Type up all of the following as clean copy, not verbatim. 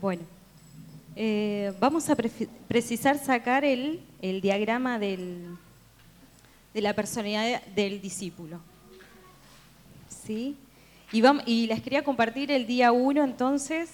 Bueno, vamos a precisar sacar el diagrama de la personalidad del discípulo. ¿Sí? Y les quería compartir el día 1, entonces.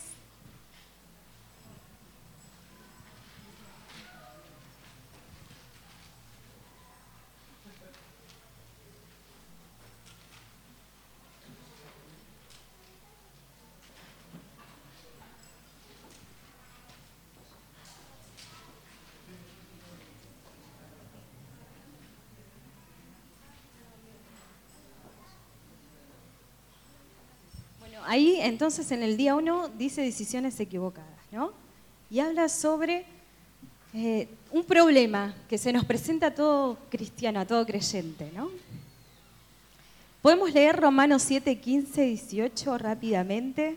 Ahí, entonces, en el día 1 dice decisiones equivocadas, ¿no? Y habla sobre un problema que se nos presenta a todo cristiano, a todo creyente, ¿no? ¿Podemos leer Romanos 7, 15, 18 rápidamente?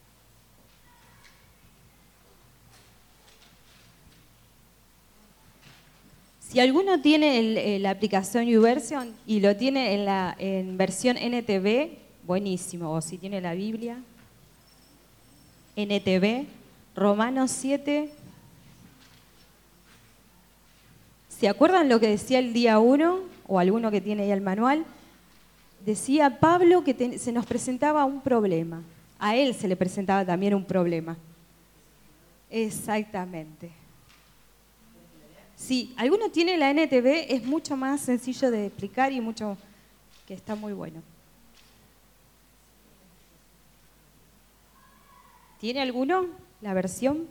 Si alguno tiene la aplicación YouVersion y lo tiene en versión NTV, buenísimo. O si tiene la Biblia, NTV, Romanos 7. ¿Se acuerdan lo que decía el día 1? O alguno que tiene ahí el manual. Decía Pablo que se nos presentaba un problema. A él se le presentaba también un problema. Exactamente. Si alguno tiene la NTV, es mucho más sencillo de explicar y mucho que está muy bueno. ¿Tiene alguno la versión?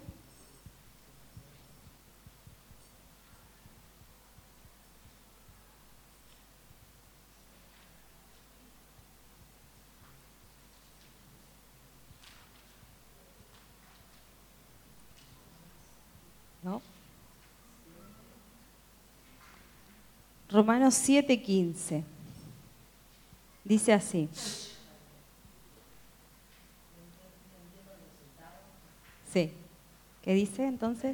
¿No? Romanos 7:15. Dice así. Sí. ¿Qué dice entonces?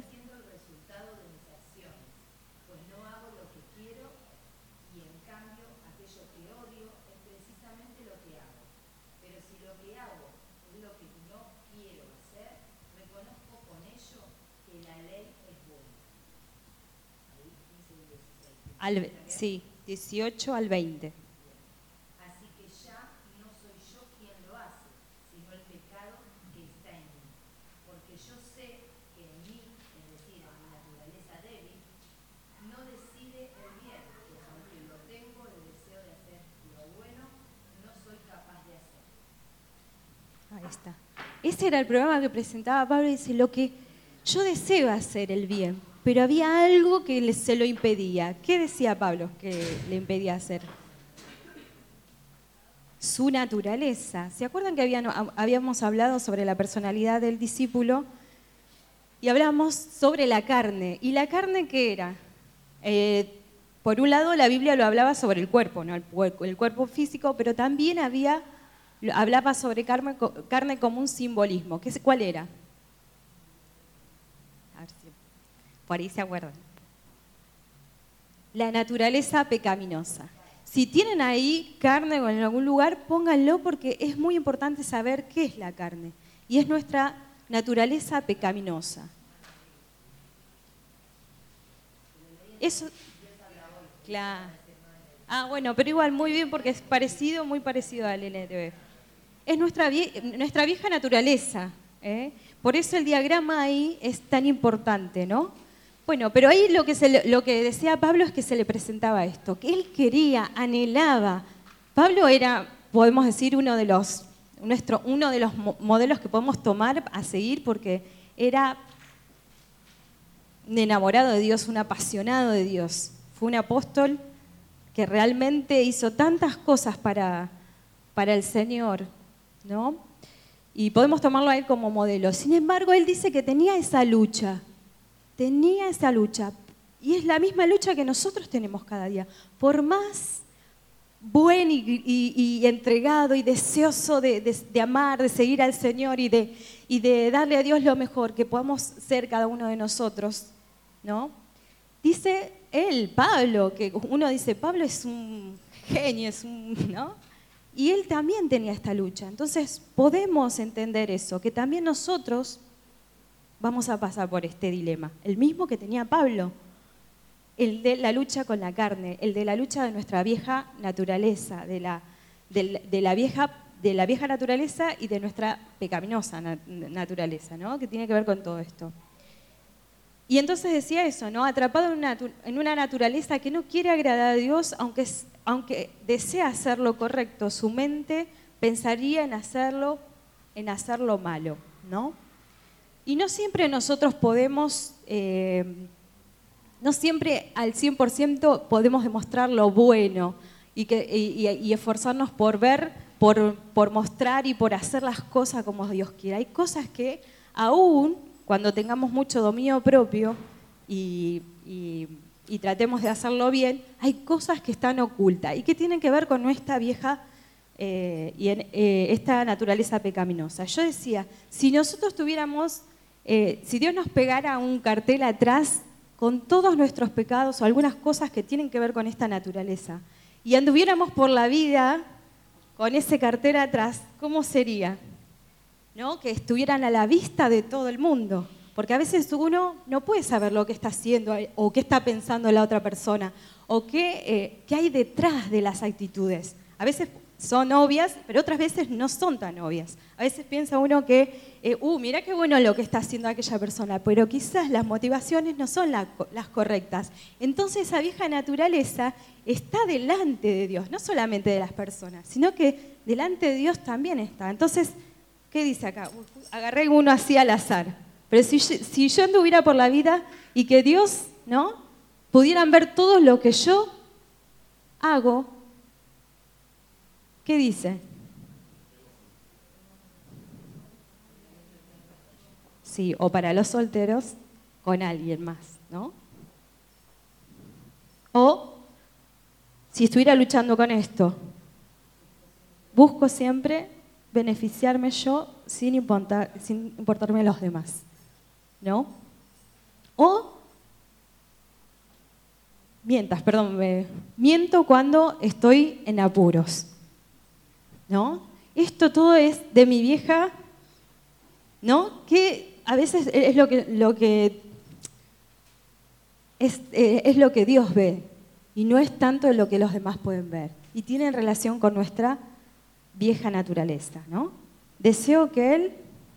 Sí, 18 al 20. Así que ya no soy yo quien lo hace, sino el pecado que está en mí. Porque yo sé que en mí, es decir, en mi naturaleza débil, no decide el bien, pues aunque lo tengo, el deseo de hacer lo bueno, no soy capaz de hacer. Ahí está. Ese era el programa que presentaba Pablo y dice, lo que yo deseo hacer el bien, pero había algo que se lo impedía. ¿Qué decía Pablo que le impedía hacer? Su naturaleza. ¿Se acuerdan que habíamos hablado sobre la personalidad del discípulo? Y hablamos sobre la carne. ¿Y la carne qué era? Por un lado, la Biblia lo hablaba sobre el cuerpo, ¿no? El cuerpo físico, pero también hablaba sobre carne como un simbolismo. ¿Cuál era? A ver si por ahí se acuerdan. La naturaleza pecaminosa. Si tienen ahí carne o en algún lugar, pónganlo porque es muy importante saber qué es la carne. Y es nuestra naturaleza pecaminosa. Eso. Claro. Bueno, pero igual muy bien porque es muy parecido al NTV. Es nuestra vieja naturaleza. Por eso el diagrama ahí es tan importante, ¿no? Bueno, pero ahí lo que decía Pablo es que se le presentaba esto, que él quería, anhelaba. Pablo era, podemos decir, uno de los modelos que podemos tomar a seguir porque era un enamorado de Dios, un apasionado de Dios. Fue un apóstol que realmente hizo tantas cosas para el Señor, ¿no? Y podemos tomarlo a él como modelo. Sin embargo, él dice que tenía esa lucha. Y es la misma lucha que nosotros tenemos cada día. Por más buen y entregado y deseoso de amar, de seguir al Señor y de darle a Dios lo mejor que podamos ser cada uno de nosotros, ¿no? Dice él, Pablo, que uno dice, Pablo es un genio, ¿no? Y él también tenía esta lucha. Entonces podemos entender eso, que también nosotros vamos a pasar por este dilema, el mismo que tenía Pablo, el de la lucha con la carne, el de la lucha de nuestra vieja naturaleza, de la vieja naturaleza y de nuestra pecaminosa naturaleza, ¿no? Que tiene que ver con todo esto. Y entonces decía eso, ¿no? Atrapado en una naturaleza que no quiere agradar a Dios, aunque desea hacer lo correcto, su mente pensaría en hacerlo malo, ¿no? Y no siempre nosotros podemos, no siempre al 100% podemos demostrar lo bueno y esforzarnos por ver, por mostrar y por hacer las cosas como Dios quiere. Hay cosas que aún cuando tengamos mucho dominio propio y tratemos de hacerlo bien, hay cosas que están ocultas y que tienen que ver con nuestra vieja esta naturaleza pecaminosa. Yo decía, si nosotros tuviéramos, si Dios nos pegara un cartel atrás con todos nuestros pecados o algunas cosas que tienen que ver con esta naturaleza y anduviéramos por la vida con ese cartel atrás, ¿cómo sería? ¿No? Que estuvieran a la vista de todo el mundo. Porque a veces uno no puede saber lo que está haciendo o qué está pensando la otra persona o qué hay detrás de las actitudes. A veces son obvias, pero otras veces no son tan obvias. A veces piensa uno que, mira qué bueno lo que está haciendo aquella persona, pero quizás las motivaciones no son las correctas. Entonces esa vieja naturaleza está delante de Dios, no solamente de las personas, sino que delante de Dios también está. Entonces, ¿qué dice acá? Agarré uno así al azar. Pero si yo anduviera por la vida y que Dios, ¿no?, pudieran ver todo lo que yo hago, ¿qué dice? Sí, o para los solteros, con alguien más, ¿no? O, si estuviera luchando con esto, busco siempre beneficiarme yo sin importarme los demás, ¿no? O miento cuando estoy en apuros, ¿no? Esto todo es de mi vieja, ¿no? Que a veces es lo que Dios ve y no es tanto lo que los demás pueden ver y tiene relación con nuestra vieja naturaleza, ¿no? Deseo que Él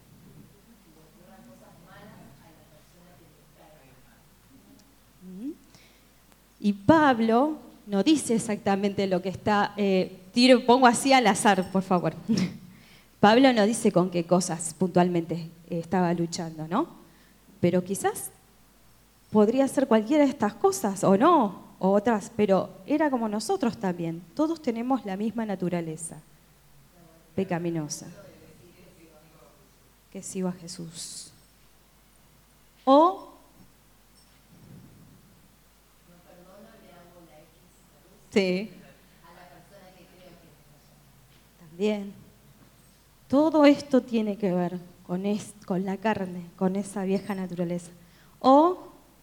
y Pablo no dice exactamente lo que está, pongo así al azar, por favor. Pablo no dice con qué cosas puntualmente estaba luchando, ¿no? Pero quizás podría ser cualquiera de estas cosas, o no, o otras, pero era como nosotros también. Todos tenemos la misma naturaleza pecaminosa. Que sigo a Jesús. O sí. También. Todo esto tiene que ver con la carne, con esa vieja naturaleza. O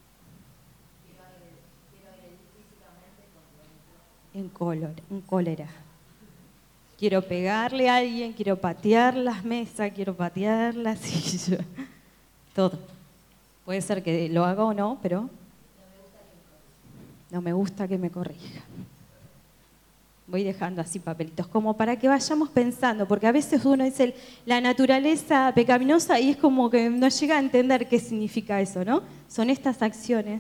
en cólera. Quiero pegarle a alguien, quiero patear las mesas, quiero patear la silla. Todo. Puede ser que lo haga o no, pero no me gusta que me corrija. Voy dejando así papelitos, como para que vayamos pensando, porque a veces uno dice la naturaleza pecaminosa y es como que no llega a entender qué significa eso, ¿no? Son estas acciones.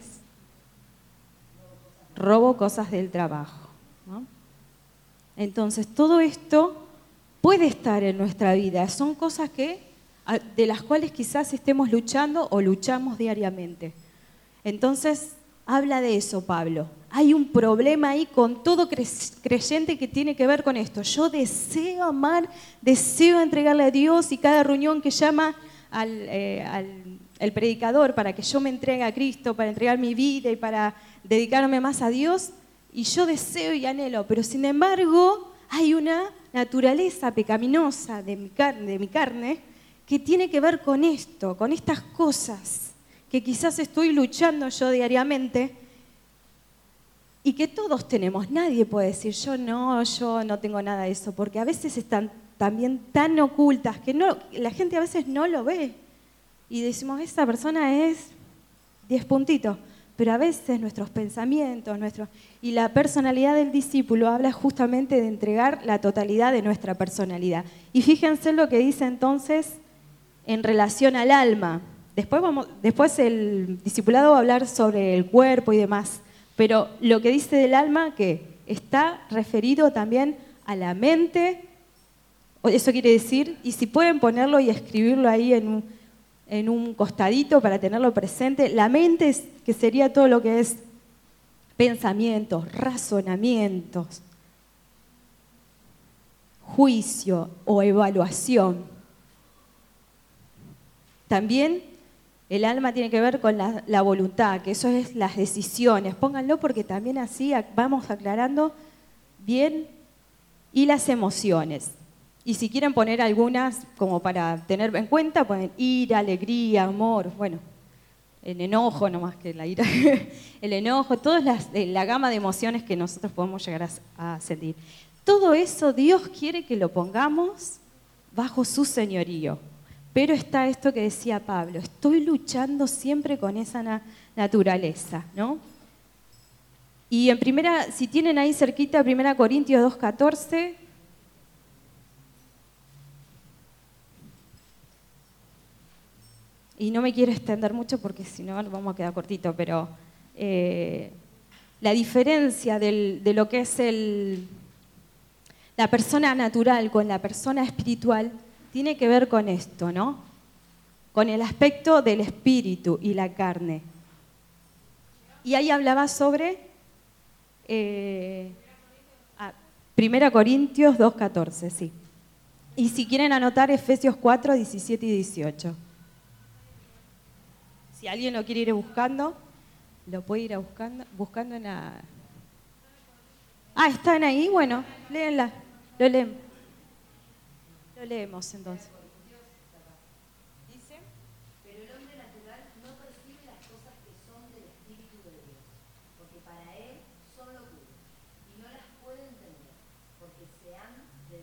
Robo cosas del trabajo, ¿no? Entonces, todo esto puede estar en nuestra vida. Son cosas de las cuales quizás estemos luchando o luchamos diariamente. Entonces, habla de eso, Pablo. Hay un problema ahí con todo creyente que tiene que ver con esto. Yo deseo amar, deseo entregarle a Dios y cada reunión que llama al predicador para que yo me entregue a Cristo, para entregar mi vida y para dedicarme más a Dios, y yo deseo y anhelo, pero sin embargo hay una naturaleza pecaminosa de mi carne que tiene que ver con esto, con estas cosas que quizás estoy luchando yo diariamente y que todos tenemos. Nadie puede decir yo no tengo nada de eso, porque a veces están también tan ocultas que la gente a veces no lo ve. y decimos, esta persona es 10 puntitos. Pero a veces nuestros pensamientos, y la personalidad del discípulo habla justamente de entregar la totalidad de nuestra personalidad. Y fíjense lo que dice entonces en relación al alma. Después el discipulado va a hablar sobre el cuerpo y demás, pero lo que dice del alma que está referido también a la mente, eso quiere decir, y si pueden ponerlo y escribirlo ahí en un costadito para tenerlo presente, la mente que sería todo lo que es pensamientos, razonamientos, juicio o evaluación. También el alma tiene que ver con la voluntad, que eso es las decisiones. Pónganlo porque también así vamos aclarando bien, y las emociones. Y si quieren poner algunas como para tener en cuenta, ponen ira, alegría, amor, bueno, el enojo nomás que la ira, el enojo, toda la gama de emociones que nosotros podemos llegar a sentir. Todo eso Dios quiere que lo pongamos bajo su señorío. Pero está esto que decía Pablo, estoy luchando siempre con esa naturaleza, ¿no? Y si tienen ahí cerquita 1 Corintios 2:14, y no me quiero extender mucho porque si no vamos a quedar cortito, pero la diferencia de lo que es la persona natural con la persona espiritual tiene que ver con esto, ¿no? Con el aspecto del espíritu y la carne. Y ahí hablaba sobre 1 Corintios 2:14, sí. Y si quieren anotar Efesios 4:17 y 18. Si alguien lo quiere ir buscando, lo puede ir buscando en la... ¿están ahí? Bueno, léenla, lo leemos. Lo leemos entonces. Dice, pero el hombre natural no percibe las cosas que son del Espíritu de Dios, porque para él son locura, y no las puede entender, porque se han de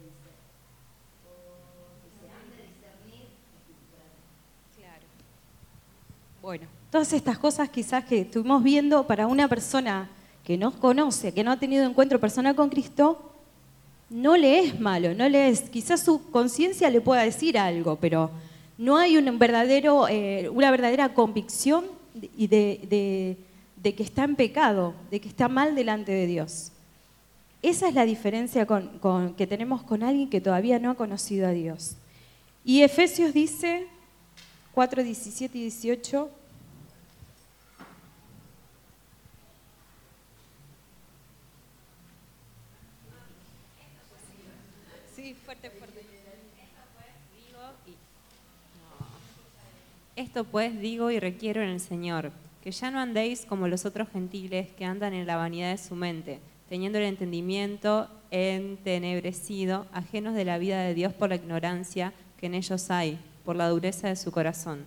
discernir espiritualmente. Claro. Bueno, todas estas cosas quizás que estuvimos viendo para una persona que nos conoce, que no ha tenido encuentro personal con Cristo, no le es malo, quizás su conciencia le pueda decir algo, pero no hay una verdadera convicción de que está en pecado, de que está mal delante de Dios. Esa es la diferencia que tenemos con alguien que todavía no ha conocido a Dios. Y Efesios dice 4:17 y 18. Sí, fuerte. Esto pues digo y requiero en el Señor, que ya no andéis como los otros gentiles que andan en la vanidad de su mente, teniendo el entendimiento entenebrecido, ajenos de la vida de Dios por la ignorancia que en ellos hay, por la dureza de su corazón.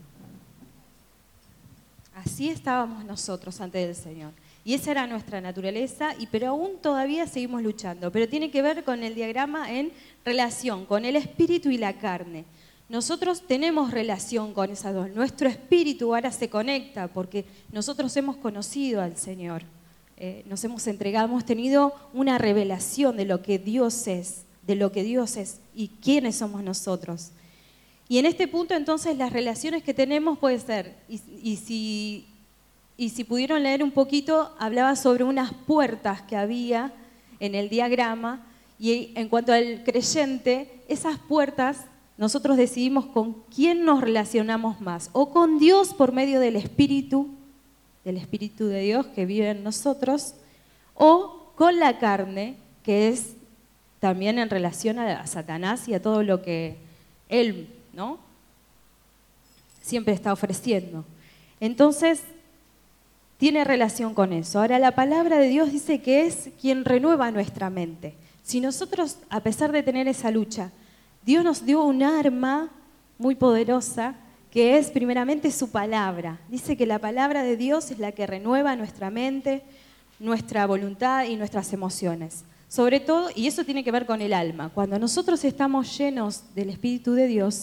Así estábamos nosotros ante el Señor. Y esa era nuestra naturaleza, pero aún todavía seguimos luchando. Pero tiene que ver con el diagrama en relación con el espíritu y la carne. Nosotros tenemos relación con esas dos. Nuestro espíritu ahora se conecta porque nosotros hemos conocido al Señor. Nos hemos entregado, hemos tenido una revelación de lo que Dios es y quiénes somos nosotros. Y en este punto entonces las relaciones que tenemos puede ser, y si pudieron leer un poquito, hablaba sobre unas puertas que había en el diagrama, y en cuanto al creyente, esas puertas nosotros decidimos con quién nos relacionamos más, o con Dios por medio del Espíritu de Dios que vive en nosotros, o con la carne, que es también en relación a Satanás y a todo lo que él, ¿no?, siempre está ofreciendo. Entonces, tiene relación con eso. Ahora, la palabra de Dios dice que es quien renueva nuestra mente. Si nosotros, a pesar de tener esa lucha, Dios nos dio un arma muy poderosa, que es primeramente su palabra. Dice que la palabra de Dios es la que renueva nuestra mente, nuestra voluntad y nuestras emociones. Sobre todo, y eso tiene que ver con el alma, cuando nosotros estamos llenos del Espíritu de Dios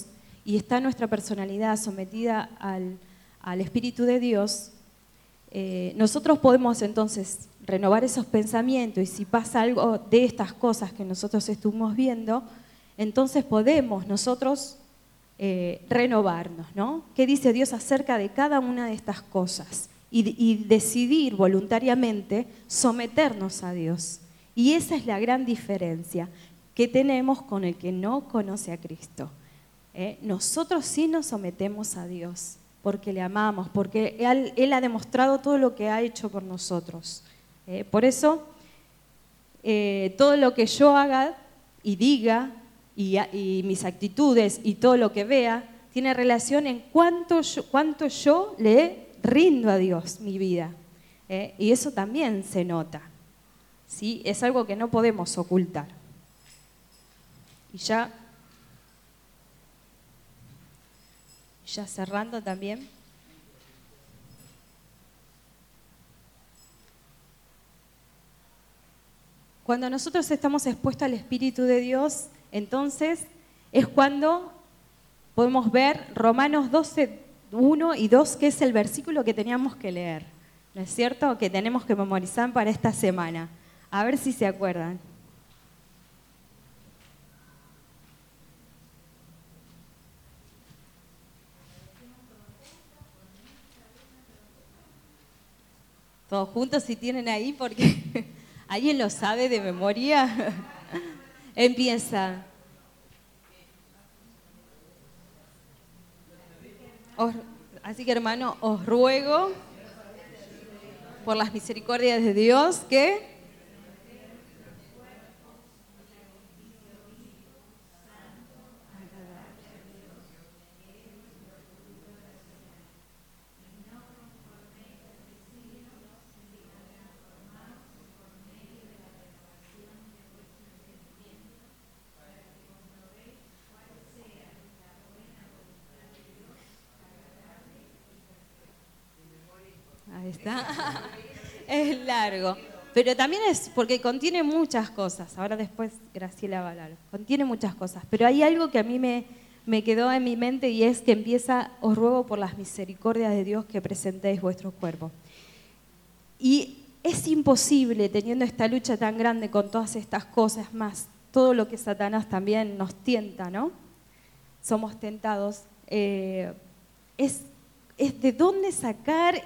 y está nuestra personalidad sometida al Espíritu de Dios, nosotros podemos entonces renovar esos pensamientos, y si pasa algo de estas cosas que nosotros estuvimos viendo, entonces podemos nosotros renovarnos, ¿no? ¿Qué dice Dios acerca de cada una de estas cosas? Y decidir voluntariamente someternos a Dios. Y esa es la gran diferencia que tenemos con el que no conoce a Cristo. Nosotros sí nos sometemos a Dios, porque le amamos, porque Él ha demostrado todo lo que ha hecho por nosotros. Por eso, todo lo que yo haga y diga, y mis actitudes y todo lo que vea, tiene relación en cuánto yo le rindo a Dios mi vida. Y eso también se nota, ¿sí? Es algo que no podemos ocultar. Y ya cerrando también. Cuando nosotros estamos expuestos al Espíritu de Dios, entonces es cuando podemos ver Romanos 12, 1 y 2, que es el versículo que teníamos que leer, ¿no es cierto? Que tenemos que memorizar para esta semana. A ver si se acuerdan. Todos juntos, si tienen ahí, porque ¿alguien lo sabe de memoria? Empieza. Así que, hermano, os ruego por las misericordias de Dios que ahí está. Es largo, pero también es porque contiene muchas cosas. Ahora después Graciela va a hablar. Contiene muchas cosas, pero hay algo que a mí me quedó en mi mente, y es que empieza: os ruego por las misericordias de Dios que presentéis vuestros cuerpos. Y es imposible, teniendo esta lucha tan grande con todas estas cosas, más todo lo que Satanás también nos tienta, ¿no? Somos tentados. Es de dónde sacar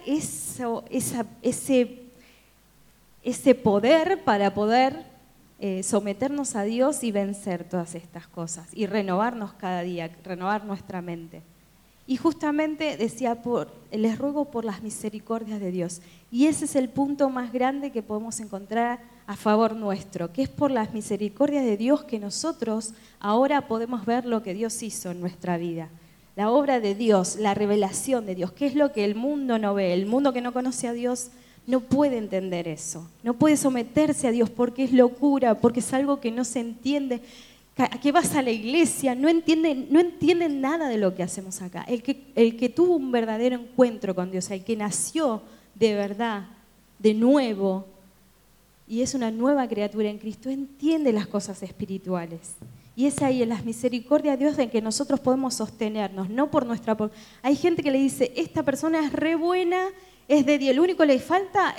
ese poder para poder someternos a Dios y vencer todas estas cosas y renovarnos cada día, renovar nuestra mente. Y justamente decía, les ruego por las misericordias de Dios. Y ese es el punto más grande que podemos encontrar a favor nuestro, que es por las misericordias de Dios que nosotros ahora podemos ver lo que Dios hizo en nuestra vida. La obra de Dios, la revelación de Dios, que es lo que el mundo no ve. El mundo que no conoce a Dios no puede entender eso, no puede someterse a Dios porque es locura, porque es algo que no se entiende. Que vas a la iglesia, no entienden nada de lo que hacemos acá. El que tuvo un verdadero encuentro con Dios, el que nació de verdad, de nuevo, y es una nueva criatura en Cristo, entiende las cosas espirituales. Y es ahí, en las misericordias de Dios, en que nosotros podemos sostenernos, no por nuestra... Hay gente que le dice, esta persona es re buena, es de Dios, lo único que le falta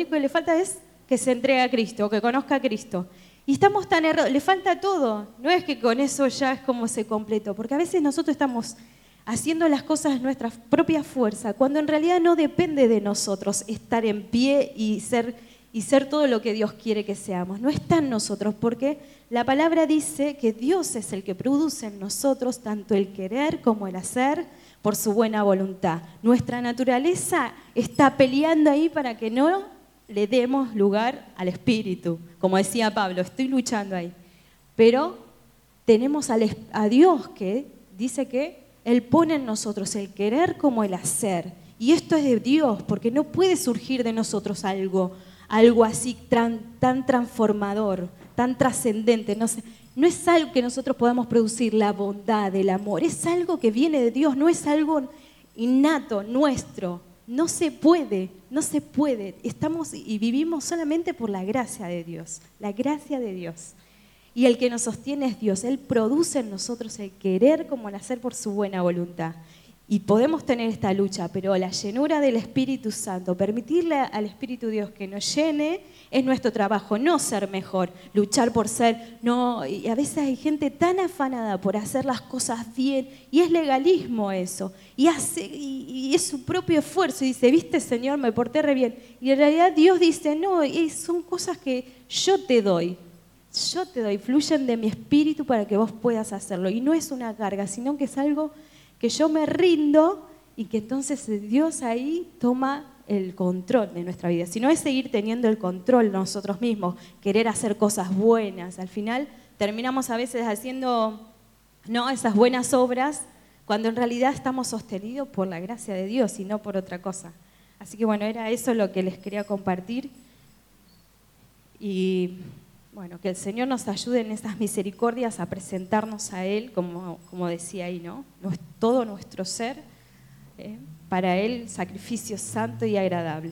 es que se entregue a Cristo, o que conozca a Cristo. Y estamos tan errados, le falta todo. No es que con eso ya es como se completó, porque a veces nosotros estamos haciendo las cosas de nuestra propia fuerza, cuando en realidad no depende de nosotros estar en pie y ser todo lo que Dios quiere que seamos. No está en nosotros, porque la palabra dice que Dios es el que produce en nosotros tanto el querer como el hacer por su buena voluntad. Nuestra naturaleza está peleando ahí para que no le demos lugar al Espíritu. Como decía Pablo, estoy luchando ahí. Pero tenemos a Dios que dice que Él pone en nosotros el querer como el hacer. Y esto es de Dios, porque no puede surgir de nosotros algo así tan transformador, tan trascendente. No es algo que nosotros podamos producir, la bondad, el amor. Es algo que viene de Dios, no es algo innato, nuestro. No se puede. Estamos y vivimos solamente por la gracia de Dios, la gracia de Dios. y el que nos sostiene es Dios. Él produce en nosotros el querer como el hacer por su buena voluntad. Y podemos tener esta lucha, pero la llenura del Espíritu Santo, permitirle al Espíritu Dios que nos llene, es nuestro trabajo, no ser mejor, luchar por ser, no, y a veces hay gente tan afanada por hacer las cosas bien, y es legalismo eso, y es su propio esfuerzo, y dice, viste Señor, me porté re bien, y en realidad Dios dice, no, son cosas que yo te doy, fluyen de mi espíritu para que vos puedas hacerlo, y no es una carga, sino que es algo que yo me rindo y que entonces Dios ahí toma el control de nuestra vida. Si no es seguir teniendo el control nosotros mismos, querer hacer cosas buenas. Al final terminamos a veces haciendo esas buenas obras cuando en realidad estamos sostenidos por la gracia de Dios y no por otra cosa. Así que bueno, era eso lo que les quería compartir. Y bueno, que el Señor nos ayude en esas misericordias a presentarnos a Él, como decía ahí, ¿no? Todo nuestro ser, para Él, sacrificio santo y agradable.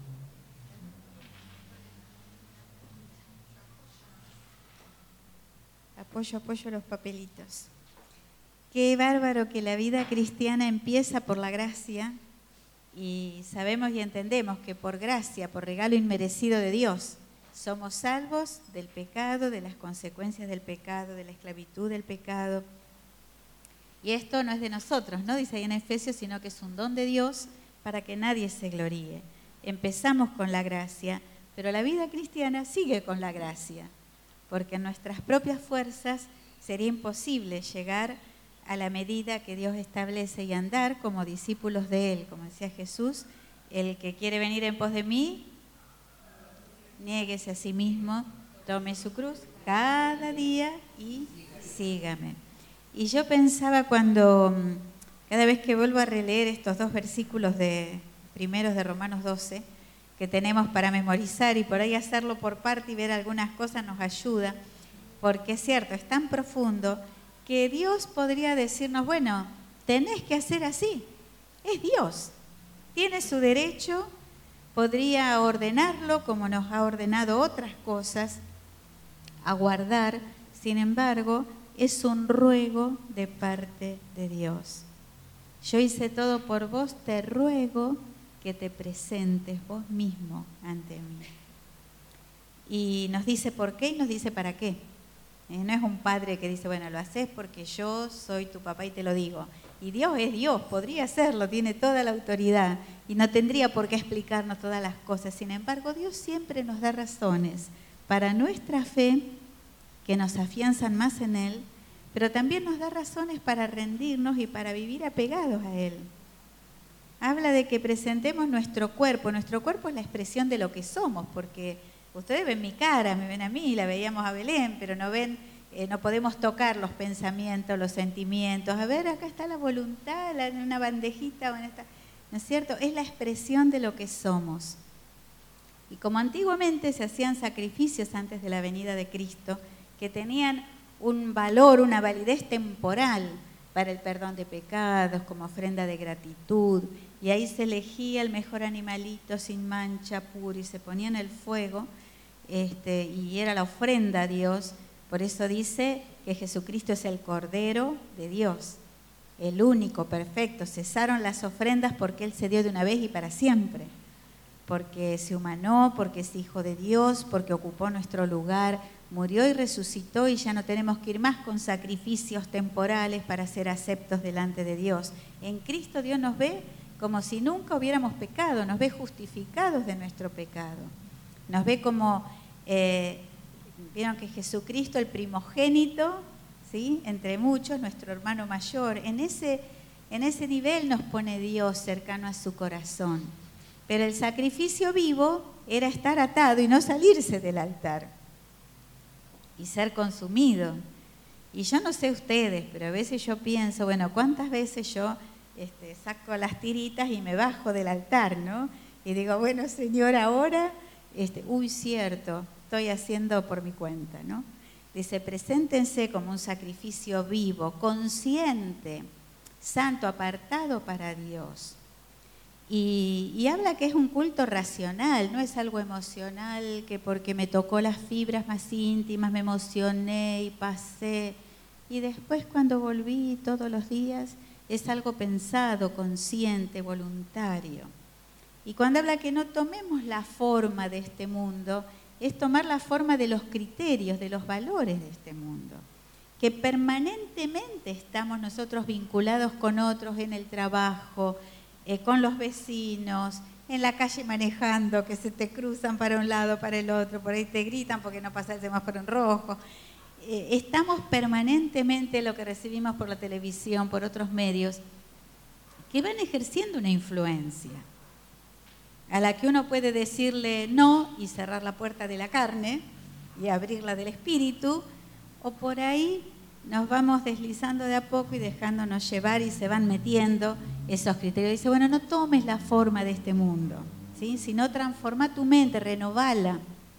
Apoyo los papelitos. Qué bárbaro que la vida cristiana empieza por la gracia y sabemos y entendemos que por gracia, por regalo inmerecido de Dios, somos salvos del pecado, de las consecuencias del pecado, de la esclavitud del pecado. Y esto no es de nosotros, ¿no? Dice ahí en Efesios, sino que es un don de Dios para que nadie se gloríe. Empezamos con la gracia, pero la vida cristiana sigue con la gracia, porque en nuestras propias fuerzas sería imposible llegar a la medida que Dios establece y andar como discípulos de Él. Como decía Jesús, el que quiere venir en pos de mí, niéguese a sí mismo, tome su cruz cada día y sígame. Y yo pensaba cada vez que vuelvo a releer estos 2 versículos primeros de Romanos 12, que tenemos para memorizar y por ahí hacerlo por parte y ver algunas cosas nos ayuda, porque es cierto, es tan profundo que Dios podría decirnos, bueno, tenés que hacer así, es Dios, tiene su derecho. Podría ordenarlo como nos ha ordenado otras cosas, a guardar. Sin embargo, es un ruego de parte de Dios. Yo hice todo por vos, te ruego que te presentes vos mismo ante mí. Y nos dice por qué y nos dice para qué. No es un padre que dice, bueno, lo haces porque yo soy tu papá y te lo digo. Y Dios es Dios, podría hacerlo, tiene toda la autoridad y no tendría por qué explicarnos todas las cosas. Sin embargo, Dios siempre nos da razones para nuestra fe que nos afianzan más en Él, pero también nos da razones para rendirnos y para vivir apegados a Él. Habla de que presentemos nuestro cuerpo. Nuestro cuerpo es la expresión de lo que somos, porque ustedes ven mi cara, me ven a mí, la veíamos a Belén, pero no ven... no podemos tocar los pensamientos, los sentimientos. A ver, acá está la voluntad, en una bandejita o en esta... ¿No es cierto? Es la expresión de lo que somos. Y como antiguamente se hacían sacrificios antes de la venida de Cristo, que tenían un valor, una validez temporal para el perdón de pecados, como ofrenda de gratitud, y ahí se elegía el mejor animalito sin mancha, puro, y se ponía en el fuego, y era la ofrenda a Dios. Por eso dice que Jesucristo es el Cordero de Dios, el único, perfecto. Cesaron las ofrendas porque Él se dio de una vez y para siempre, porque se humanó, porque es Hijo de Dios, porque ocupó nuestro lugar, murió y resucitó, y ya no tenemos que ir más con sacrificios temporales para ser aceptos delante de Dios. En Cristo Dios nos ve como si nunca hubiéramos pecado, nos ve justificados de nuestro pecado, nos ve como... Vieron que Jesucristo, el primogénito, ¿sí?, entre muchos, nuestro hermano mayor, en ese nivel nos pone Dios cercano a su corazón. Pero el sacrificio vivo era estar atado y no salirse del altar y ser consumido. Y yo no sé ustedes, pero a veces yo pienso, bueno, ¿cuántas veces yo saco las tiritas y me bajo del altar, ¿no? Y digo, bueno, Señor, ahora, cierto, estoy haciendo por mi cuenta, ¿no? Dice, preséntense como un sacrificio vivo, consciente, santo, apartado para Dios. Y habla que es un culto racional, no es algo emocional, que porque me tocó las fibras más íntimas me emocioné y pasé. Y después cuando volví todos los días es algo pensado, consciente, voluntario. Y cuando habla que no tomemos la forma de este mundo, es tomar la forma de los criterios, de los valores de este mundo. Que permanentemente estamos nosotros vinculados con otros en el trabajo, con los vecinos, en la calle manejando, que se te cruzan para un lado, para el otro, por ahí te gritan porque no pasa el semáforo en rojo. Estamos permanentemente, lo que recibimos por la televisión, por otros medios, que van ejerciendo una influencia, a la que uno puede decirle no y cerrar la puerta de la carne y abrirla del espíritu, o por ahí nos vamos deslizando de a poco y dejándonos llevar y se van metiendo esos criterios. Dice, bueno, no tomes la forma de este mundo, ¿sí? Sino transforma tu mente, renovala.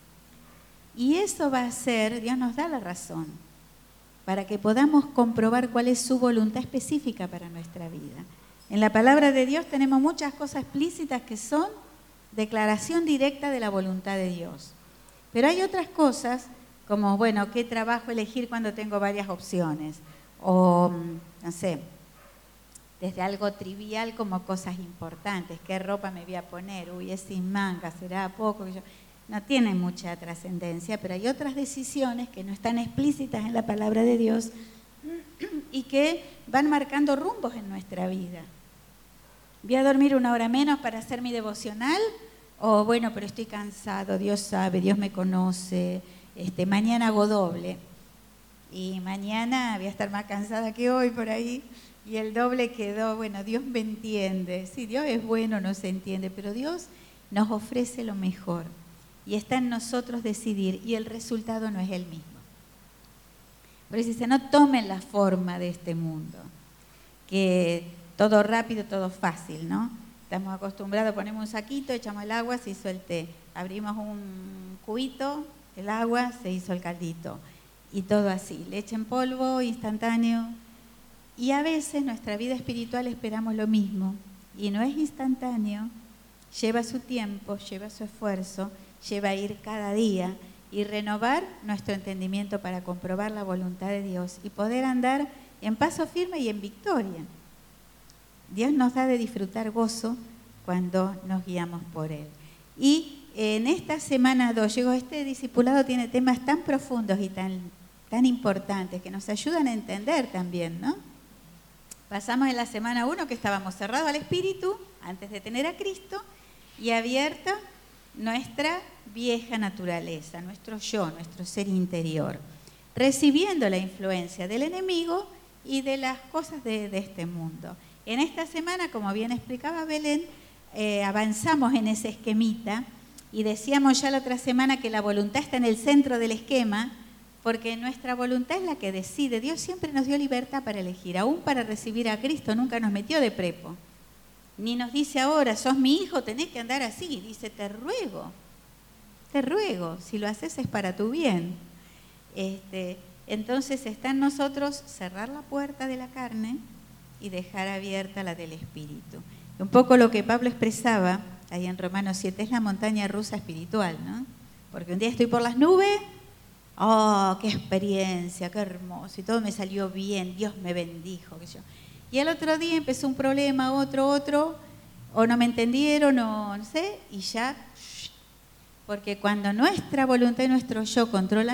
Y eso va a ser, Dios nos da la razón, para que podamos comprobar cuál es su voluntad específica para nuestra vida. En la palabra de Dios tenemos muchas cosas explícitas que son declaración directa de la voluntad de Dios. Pero hay otras cosas como, bueno, qué trabajo elegir cuando tengo varias opciones. O, no sé, desde algo trivial como cosas importantes. ¿Qué ropa me voy a poner? Uy, es sin manga, será poco. No tiene mucha trascendencia, pero hay otras decisiones que no están explícitas en la palabra de Dios y que van marcando rumbos en nuestra vida. ¿Voy a dormir 1 hora menos para hacer mi devocional? O bueno, pero estoy cansado, Dios sabe, Dios me conoce, mañana hago doble. Y mañana voy a estar más cansada que hoy por ahí. Y el doble quedó, bueno, Dios me entiende. Sí, Dios es bueno, no se entiende, pero Dios nos ofrece lo mejor. Y está en nosotros decidir, y el resultado no es el mismo. Por eso dice, no tomen la forma de este mundo, que todo rápido, todo fácil, ¿no? Estamos acostumbrados, ponemos un saquito, echamos el agua, se hizo el té. Abrimos un cubito, el agua, se hizo el caldito. Y todo así, leche en polvo, instantáneo. Y a veces nuestra vida espiritual esperamos lo mismo. Y no es instantáneo, lleva su tiempo, lleva su esfuerzo, lleva a ir cada día y renovar nuestro entendimiento para comprobar la voluntad de Dios y poder andar en paso firme y en victoria. Dios nos da de disfrutar gozo cuando nos guiamos por Él. Y en esta semana 2, este discipulado tiene temas tan profundos y tan importantes que nos ayudan a entender también, ¿no? Pasamos en la semana 1 que estábamos cerrados al Espíritu antes de tener a Cristo y abierta nuestra vieja naturaleza, nuestro yo, nuestro ser interior, recibiendo la influencia del enemigo y de las cosas de este mundo. En esta semana, como bien explicaba Belén, avanzamos en ese esquemita y decíamos ya la otra semana que la voluntad está en el centro del esquema, porque nuestra voluntad es la que decide. Dios siempre nos dio libertad para elegir, aún para recibir a Cristo, nunca nos metió de prepo. Ni nos dice ahora, sos mi hijo, tenés que andar así. Dice, te ruego, si lo haces es para tu bien. Entonces está en nosotros cerrar la puerta de la carne y dejar abierta la del Espíritu. Un poco lo que Pablo expresaba ahí en Romanos 7 es la montaña rusa espiritual, ¿no? Porque un día estoy por las nubes, ¡oh, qué experiencia, qué hermoso! Y todo me salió bien, Dios me bendijo. Y al otro día empezó un problema, otro, o no me entendieron, o no sé, y ya. Porque cuando nuestra voluntad y nuestro yo controlan